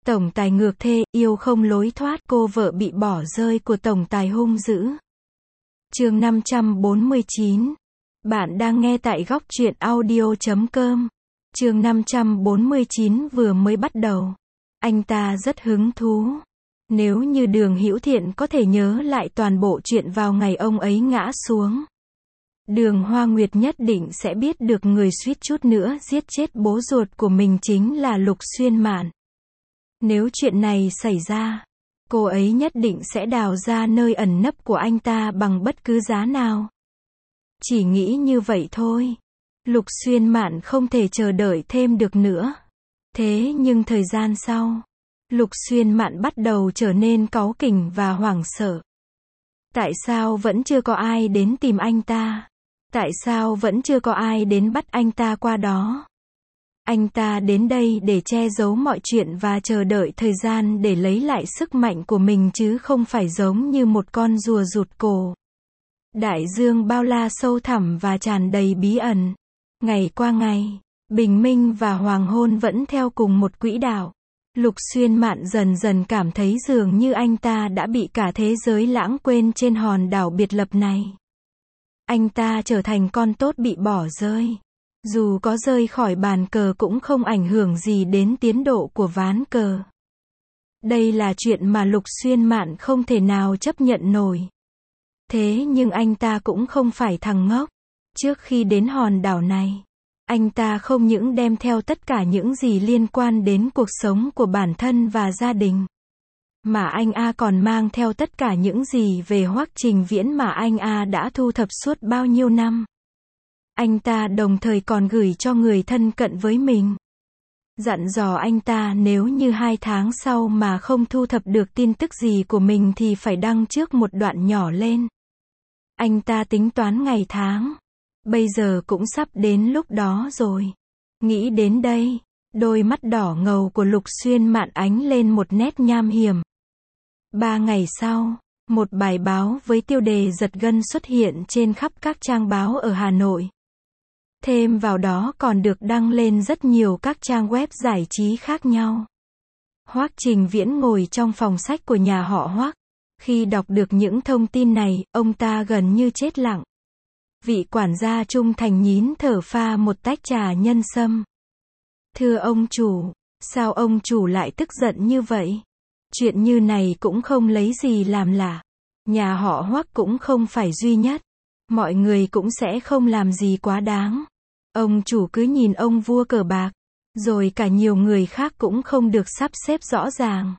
Tổng tài ngược thê, yêu không lối thoát, cô vợ bị bỏ rơi của tổng tài hung dữ. Chương 549. Bạn đang nghe tại góc truyện audio.com. Chương 549 vừa mới bắt đầu. Anh ta rất hứng thú. Nếu như Đường Hữu Thiện có thể nhớ lại toàn bộ chuyện vào ngày ông ấy ngã xuống, Đường Hoa Nguyệt nhất định sẽ biết được người suýt chút nữa giết chết bố ruột của mình chính là Lục Xuyên Mạn. Nếu chuyện này xảy ra, cô ấy nhất định sẽ đào ra nơi ẩn nấp của anh ta bằng bất cứ giá nào. Chỉ nghĩ như vậy thôi. Lục Xuyên Mạn không thể chờ đợi thêm được nữa. Thế nhưng thời gian sau, Lục Xuyên Mạn bắt đầu trở nên cáu kỉnh và hoảng sợ. Tại sao vẫn chưa có ai đến tìm anh ta? Tại sao vẫn chưa có ai đến bắt anh ta qua đó? Anh ta đến đây để che giấu mọi chuyện và chờ đợi thời gian để lấy lại sức mạnh của mình chứ không phải giống như một con rùa rụt cổ. Đại dương bao la sâu thẳm và tràn đầy bí ẩn. Ngày qua ngày, bình minh và hoàng hôn vẫn theo cùng một quỹ đạo. Lục Xuyên Mạn dần dần cảm thấy dường như anh ta đã bị cả thế giới lãng quên trên hòn đảo biệt lập này. Anh ta trở thành con tốt bị bỏ rơi. Dù có rơi khỏi bàn cờ cũng không ảnh hưởng gì đến tiến độ của ván cờ. Đây là chuyện mà Lục Xuyên Mạn không thể nào chấp nhận nổi. Thế nhưng anh ta cũng không phải thằng ngốc. Trước khi đến hòn đảo này, anh ta không những đem theo tất cả những gì liên quan đến cuộc sống của bản thân và gia đình, mà anh còn mang theo tất cả những gì về Hoắc Trình Viễn mà anh đã thu thập suốt bao nhiêu năm. Anh ta đồng thời còn gửi cho người thân cận với mình, dặn dò anh ta nếu như 2 tháng sau mà không thu thập được tin tức gì của mình thì phải đăng trước một đoạn nhỏ lên. Anh ta tính toán ngày tháng. Bây giờ cũng sắp đến lúc đó rồi. Nghĩ đến đây, đôi mắt đỏ ngầu của Lục Xuyên Mạn ánh lên một nét nham hiểm. 3 ngày sau, một bài báo với tiêu đề giật gân xuất hiện trên khắp các trang báo ở Hà Nội. Thêm vào đó còn được đăng lên rất nhiều các trang web giải trí khác nhau. Hoắc Trình Viễn ngồi trong phòng sách của nhà họ Hoắc. Khi đọc được những thông tin này, ông ta gần như chết lặng. Vị quản gia trung thành nhín thở pha một tách trà nhân sâm. Thưa ông chủ, sao ông chủ lại tức giận như vậy? Chuyện như này cũng không lấy gì làm lạ. Nhà họ Hoắc cũng không phải duy nhất. Mọi người cũng sẽ không làm gì quá đáng. Ông chủ cứ nhìn ông vua cờ bạc, rồi cả nhiều người khác cũng không được sắp xếp rõ ràng.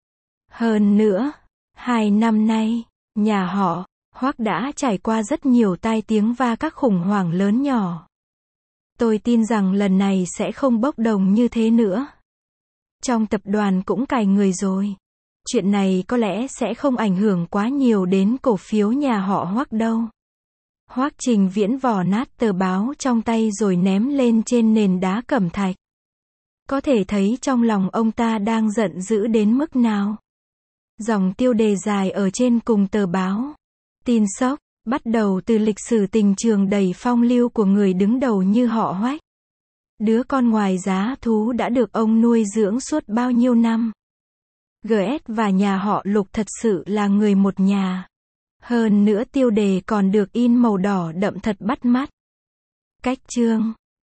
Hơn nữa, 2 năm nay, nhà họ Hoắc đã trải qua rất nhiều tai tiếng và các khủng hoảng lớn nhỏ. Tôi tin rằng lần này sẽ không bốc đồng như thế nữa. Trong tập đoàn cũng cài người rồi. Chuyện này có lẽ sẽ không ảnh hưởng quá nhiều đến cổ phiếu nhà họ Hoắc đâu. Hoắc Trình Viễn vò nát tờ báo trong tay rồi ném lên trên nền đá cẩm thạch. Có thể thấy trong lòng ông ta đang giận dữ đến mức nào. Dòng tiêu đề dài ở trên cùng tờ báo. Tin sốc, bắt đầu từ lịch sử tình trường đầy phong lưu của người đứng đầu như họ Hoắc. Đứa con ngoài giá thú đã được ông nuôi dưỡng suốt bao nhiêu năm. GS và nhà họ Lục thật sự là người một nhà. Hơn nữa tiêu đề còn được in màu đỏ đậm thật bắt mắt. Cách chương.